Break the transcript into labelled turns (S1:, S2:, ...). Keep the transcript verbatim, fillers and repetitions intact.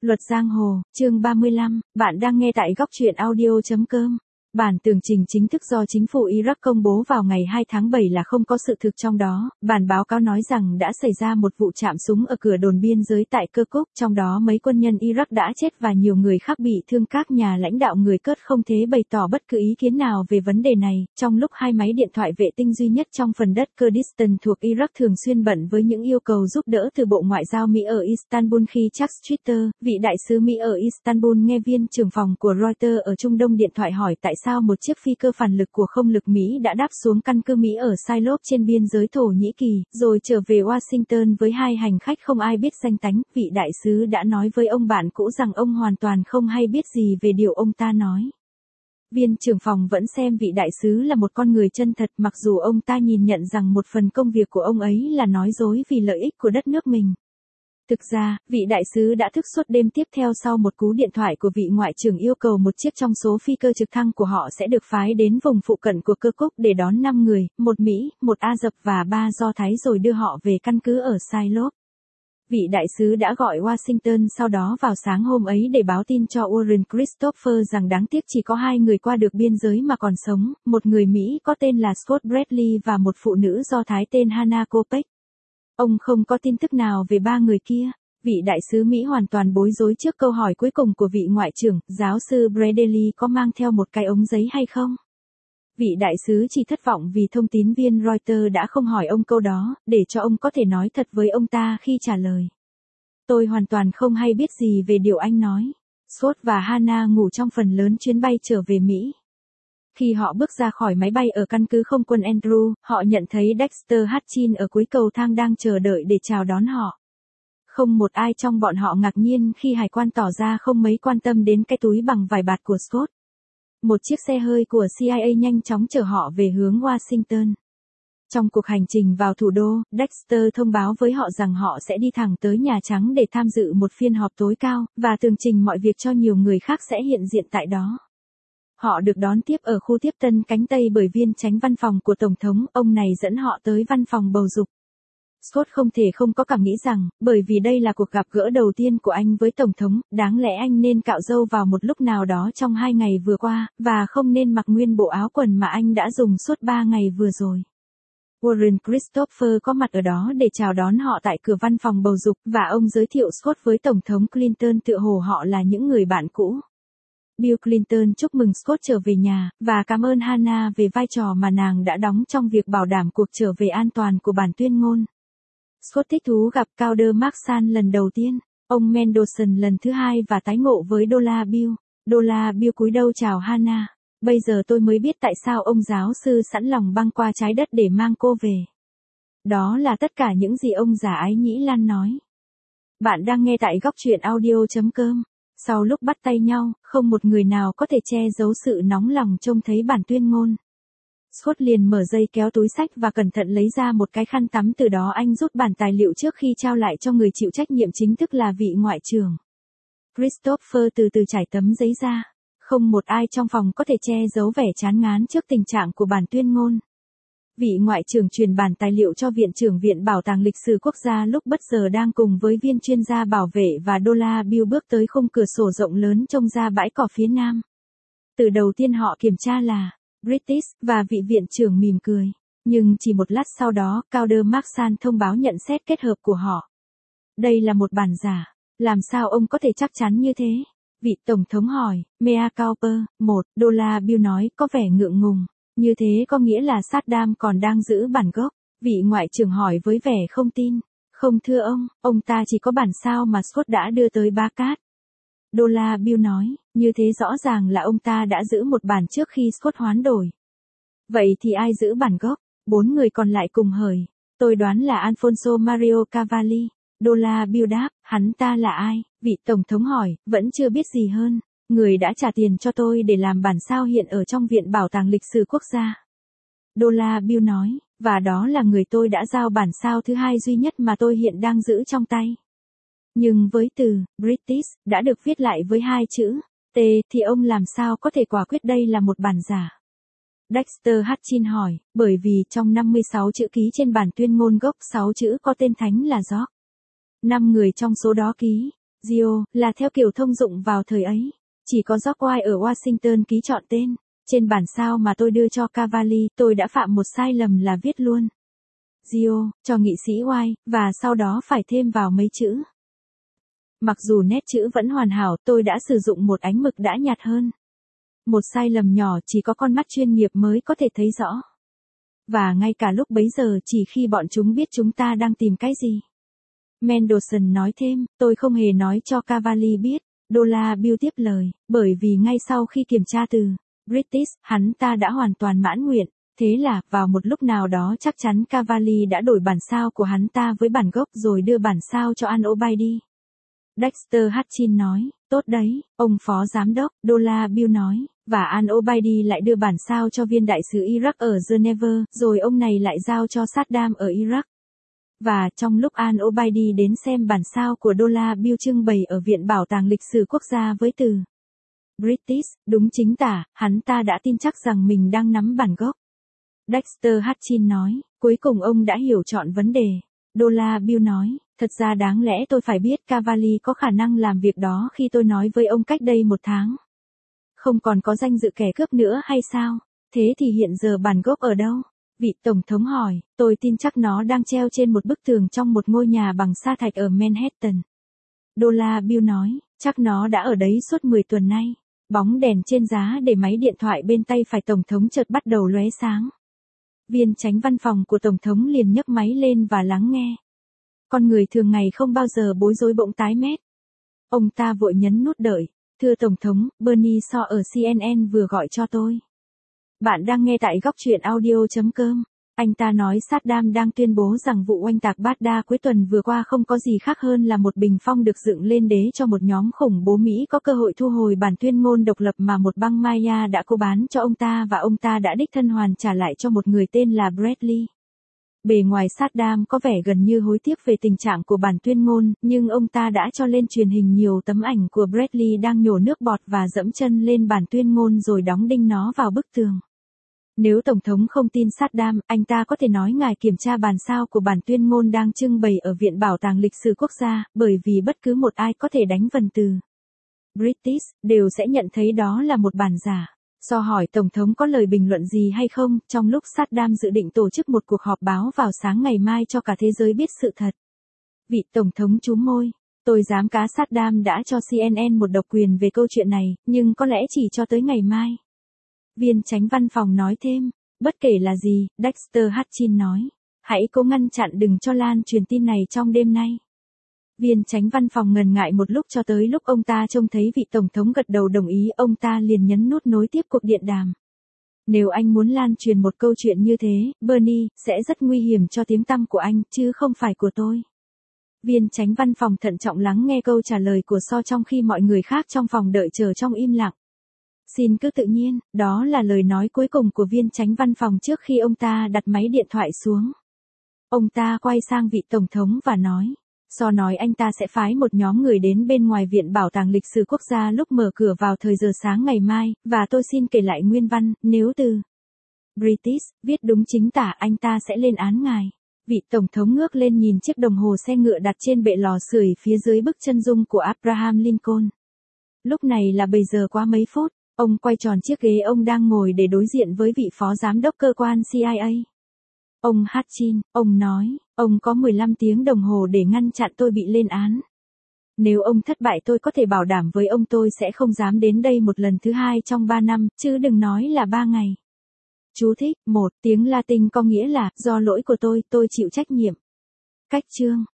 S1: Luật giang hồ, chương ba mươi lăm, bạn đang nghe tại góc truyện audio chấm com. Bản tường trình chính thức do chính phủ Iraq công bố vào ngày hai tháng bảy là không có sự thực trong đó. Bản báo cáo nói rằng đã xảy ra một vụ chạm súng ở cửa đồn biên giới tại Kirkuk, trong đó mấy quân nhân Iraq đã chết và nhiều người khác bị thương. Các nhà lãnh đạo người Kurd không thể bày tỏ bất cứ ý kiến nào về vấn đề này, trong lúc hai máy điện thoại vệ tinh duy nhất trong phần đất Kurdistan thuộc Iraq thường xuyên bận với những yêu cầu giúp đỡ từ Bộ Ngoại giao Mỹ ở Istanbul. Khi Chuck Twitter, vị đại sứ Mỹ ở Istanbul, nghe viên trưởng phòng của Reuters ở Trung Đông điện thoại hỏi tại sao một chiếc phi cơ phản lực của không lực Mỹ đã đáp xuống căn cứ Mỹ ở Silob trên biên giới Thổ Nhĩ Kỳ, rồi trở về Washington với hai hành khách không ai biết danh tánh, vị đại sứ đã nói với ông bạn cũ rằng ông hoàn toàn không hay biết gì về điều ông ta nói. Viên trưởng phòng vẫn xem vị đại sứ là một con người chân thật, mặc dù ông ta nhìn nhận rằng một phần công việc của ông ấy là nói dối vì lợi ích của đất nước mình. Thực ra, vị đại sứ đã thức suốt đêm tiếp theo sau một cú điện thoại của vị ngoại trưởng yêu cầu một chiếc trong số phi cơ trực thăng của họ sẽ được phái đến vùng phụ cận của Kirkuk để đón năm người, một Mỹ, một Ả Rập và ba Do Thái, rồi đưa họ về căn cứ ở Silob. Vị đại sứ đã gọi Washington sau đó vào sáng hôm ấy để báo tin cho Warren Christopher rằng đáng tiếc chỉ có hai người qua được biên giới mà còn sống, một người Mỹ có tên là Scott Bradley và một phụ nữ Do Thái tên Hannah Kopech. Ông không có tin tức nào về ba người kia. Vị đại sứ Mỹ hoàn toàn bối rối trước câu hỏi cuối cùng của vị ngoại trưởng, giáo sư Bradley có mang theo một cái ống giấy hay không? Vị đại sứ chỉ thất vọng vì thông tín viên Reuters đã không hỏi ông câu đó, để cho ông có thể nói thật với ông ta khi trả lời. Tôi hoàn toàn không hay biết gì về điều anh nói. Scott và Hannah ngủ trong phần lớn chuyến bay trở về Mỹ. Khi họ bước ra khỏi máy bay ở căn cứ không quân Andrew, họ nhận thấy Dexter Hutchins ở cuối cầu thang đang chờ đợi để chào đón họ. Không một ai trong bọn họ ngạc nhiên khi hải quan tỏ ra không mấy quan tâm đến cái túi bằng vải bạt của Scott. Một chiếc xe hơi của C I A nhanh chóng chở họ về hướng Washington. Trong cuộc hành trình vào thủ đô, Dexter thông báo với họ rằng họ sẽ đi thẳng tới Nhà Trắng để tham dự một phiên họp tối cao, và tường trình mọi việc cho nhiều người khác sẽ hiện diện tại đó. Họ được đón tiếp ở khu tiếp tân cánh Tây bởi viên chánh văn phòng của Tổng thống, ông này dẫn họ tới văn phòng bầu dục. Scott không thể không có cảm nghĩ rằng, bởi vì đây là cuộc gặp gỡ đầu tiên của anh với Tổng thống, đáng lẽ anh nên cạo râu vào một lúc nào đó trong hai ngày vừa qua, và không nên mặc nguyên bộ áo quần mà anh đã dùng suốt ba ngày vừa rồi. Warren Christopher có mặt ở đó để chào đón họ tại cửa văn phòng bầu dục, và ông giới thiệu Scott với Tổng thống Clinton, tựa hồ họ là những người bạn cũ. Bill Clinton chúc mừng Scott trở về nhà, và cảm ơn Hannah về vai trò mà nàng đã đóng trong việc bảo đảm cuộc trở về an toàn của bản tuyên ngôn. Scott thích thú gặp Calder Marksan lần đầu tiên, ông Mendelsohn lần thứ hai và tái ngộ với Dollar Bill. Dollar Bill cúi đầu chào Hannah. Bây giờ tôi mới biết tại sao ông giáo sư sẵn lòng băng qua trái đất để mang cô về. Đó là tất cả những gì ông già ái nhĩ Lan nói. Bạn đang nghe tại góc truyện audio chấm com. Sau lúc bắt tay nhau, không một người nào có thể che giấu sự nóng lòng trông thấy bản tuyên ngôn. Scott liền mở dây kéo túi xách và cẩn thận lấy ra một cái khăn tắm, từ đó anh rút bản tài liệu trước khi trao lại cho người chịu trách nhiệm chính thức là vị ngoại trưởng. Christopher từ từ trải tấm giấy ra. Không một ai trong phòng có thể che giấu vẻ chán ngán trước tình trạng của bản tuyên ngôn. Vị ngoại trưởng truyền bản tài liệu cho Viện trưởng Viện Bảo tàng Lịch sử Quốc gia lúc bất giờ đang cùng với viên chuyên gia bảo vệ và Dollar Bill bước tới khung cửa sổ rộng lớn trông ra bãi cỏ phía nam. Từ đầu tiên họ kiểm tra là British, và vị viện trưởng mỉm cười. Nhưng chỉ một lát sau đó, Calder Marksan thông báo nhận xét kết hợp của họ. Đây là một bản giả. Làm sao ông có thể chắc chắn như thế? Vị Tổng thống hỏi. Mea culpa. Một, Dollar Bill nói, có vẻ ngượng ngùng. Như thế có nghĩa là Saddam còn đang giữ bản gốc. Vị ngoại trưởng hỏi với vẻ không tin. Không thưa ông, ông ta chỉ có bản sao mà Scott đã đưa tới Baghdad. Dollar Bill nói, như thế rõ ràng là ông ta đã giữ một bản trước khi Scott hoán đổi. Vậy thì ai giữ bản gốc? Bốn người còn lại cùng hời. Tôi đoán là Alfonso Mario Cavalli. Dollar Bill đáp, hắn ta là ai? Vị Tổng thống hỏi, vẫn chưa biết gì hơn. Người đã trả tiền cho tôi để làm bản sao hiện ở trong Viện Bảo tàng Lịch sử Quốc gia. Dollar Bill nói, và đó là người tôi đã giao bản sao thứ hai duy nhất mà tôi hiện đang giữ trong tay. Nhưng với từ British đã được viết lại với hai chữ T thì ông làm sao có thể quả quyết đây là một bản giả? Dexter Hutchins hỏi, bởi vì trong năm mươi sáu chữ ký trên bản tuyên ngôn gốc, sáu chữ có tên thánh là George. Năm người trong số đó ký Gio, là theo kiểu thông dụng vào thời ấy. Chỉ có George ở Washington ký chọn tên. Trên bản sao mà tôi đưa cho Cavalli, tôi đã phạm một sai lầm là viết luôn Gio, cho nghị sĩ White, và sau đó phải thêm vào mấy chữ. Mặc dù nét chữ vẫn hoàn hảo, tôi đã sử dụng một ánh mực đã nhạt hơn. Một sai lầm nhỏ chỉ có con mắt chuyên nghiệp mới có thể thấy rõ. Và ngay cả lúc bấy giờ chỉ khi bọn chúng biết chúng ta đang tìm cái gì. Mendelssohn nói thêm, tôi không hề nói cho Cavalli biết. Dollar Bill tiếp lời, bởi vì ngay sau khi kiểm tra từ British, hắn ta đã hoàn toàn mãn nguyện. Thế là, vào một lúc nào đó chắc chắn Cavalli đã đổi bản sao của hắn ta với bản gốc rồi đưa bản sao cho An Obaidi. Dexter Hutchin nói, tốt đấy, ông phó giám đốc, Dollar Bill nói, và An Obaidi lại đưa bản sao cho viên đại sứ Iraq ở Geneva, rồi ông này lại giao cho Saddam ở Iraq. Và trong lúc An Obaidi đến xem bản sao của Dollar Bill trưng bày ở Viện Bảo tàng Lịch sử Quốc gia với từ British, đúng chính tả, hắn ta đã tin chắc rằng mình đang nắm bản gốc. Dexter Hutchin nói, cuối cùng ông đã hiểu trọn vấn đề. Dollar Bill nói, thật ra đáng lẽ tôi phải biết Cavalli có khả năng làm việc đó khi tôi nói với ông cách đây một tháng. Không còn có danh dự kẻ cướp nữa hay sao? Thế thì hiện giờ bản gốc ở đâu? Vị Tổng thống hỏi, tôi tin chắc nó đang treo trên một bức tường trong một ngôi nhà bằng sa thạch ở Manhattan. Dollar Bill nói, chắc nó đã ở đấy suốt mười tuần nay. Bóng đèn trên giá để máy điện thoại bên tay phải Tổng thống chợt bắt đầu lóe sáng. Viên chánh văn phòng của Tổng thống liền nhấc máy lên và lắng nghe. Con người thường ngày không bao giờ bối rối bỗng tái mét. Ông ta vội nhấn nút đợi. Thưa Tổng thống, Bernie Shaw ở xê en en vừa gọi cho tôi. Bạn đang nghe tại góc truyện audio chấm com. Anh ta nói Saddam đang tuyên bố rằng vụ oanh tạc Baghdad cuối tuần vừa qua không có gì khác hơn là một bình phong được dựng lên đế cho một nhóm khủng bố Mỹ có cơ hội thu hồi bản tuyên ngôn độc lập mà một băng Maya đã cố bán cho ông ta và ông ta đã đích thân hoàn trả lại cho một người tên là Bradley. Bề ngoài Saddam có vẻ gần như hối tiếc về tình trạng của bản tuyên ngôn, nhưng ông ta đã cho lên truyền hình nhiều tấm ảnh của Bradley đang nhổ nước bọt và dẫm chân lên bản tuyên ngôn rồi đóng đinh nó vào bức tường. Nếu Tổng thống không tin Saddam, anh ta có thể nói ngài kiểm tra bản sao của bản tuyên ngôn đang trưng bày ở Viện Bảo tàng Lịch sử Quốc gia, bởi vì bất cứ một ai có thể đánh vần từ British, đều sẽ nhận thấy đó là một bản giả. Do hỏi Tổng thống có lời bình luận gì hay không, trong lúc Saddam dự định tổ chức một cuộc họp báo vào sáng ngày mai cho cả thế giới biết sự thật. Vị Tổng thống chúm môi, tôi dám cá Saddam đã cho xê en en một độc quyền về câu chuyện này, nhưng có lẽ chỉ cho tới ngày mai. Viên chánh văn phòng nói thêm, bất kể là gì, Dexter Hutchin nói, hãy cố ngăn chặn đừng cho lan truyền tin này trong đêm nay. Viên chánh văn phòng ngần ngại một lúc cho tới lúc ông ta trông thấy vị Tổng thống gật đầu đồng ý, ông ta liền nhấn nút nối tiếp cuộc điện đàm. Nếu anh muốn lan truyền một câu chuyện như thế, Bernie, sẽ rất nguy hiểm cho tiếng tăm của anh, chứ không phải của tôi. Viên chánh văn phòng thận trọng lắng nghe câu trả lời của So trong khi mọi người khác trong phòng đợi chờ trong im lặng. Xin cứ tự nhiên, đó là lời nói cuối cùng của viên chánh văn phòng trước khi ông ta đặt máy điện thoại xuống. Ông ta quay sang vị Tổng thống và nói. So nói anh ta sẽ phái một nhóm người đến bên ngoài Viện Bảo tàng Lịch sử Quốc gia lúc mở cửa vào thời giờ sáng ngày mai, và tôi xin kể lại nguyên văn, nếu từ British, viết đúng chính tả anh ta sẽ lên án ngài. Vị Tổng thống ngước lên nhìn chiếc đồng hồ xe ngựa đặt trên bệ lò sưởi phía dưới bức chân dung của Abraham Lincoln. Lúc này là bảy giờ qua mấy phút, ông quay tròn chiếc ghế ông đang ngồi để đối diện với vị phó giám đốc cơ quan xê i a. Ông Hutchin, ông nói, ông có mười lăm tiếng đồng hồ để ngăn chặn tôi bị lên án. Nếu ông thất bại tôi có thể bảo đảm với ông tôi sẽ không dám đến đây một lần thứ hai trong ba năm, chứ đừng nói là ba ngày. Chú thích, một tiếng Latin có nghĩa là, do lỗi của tôi, tôi chịu trách nhiệm. Cách chương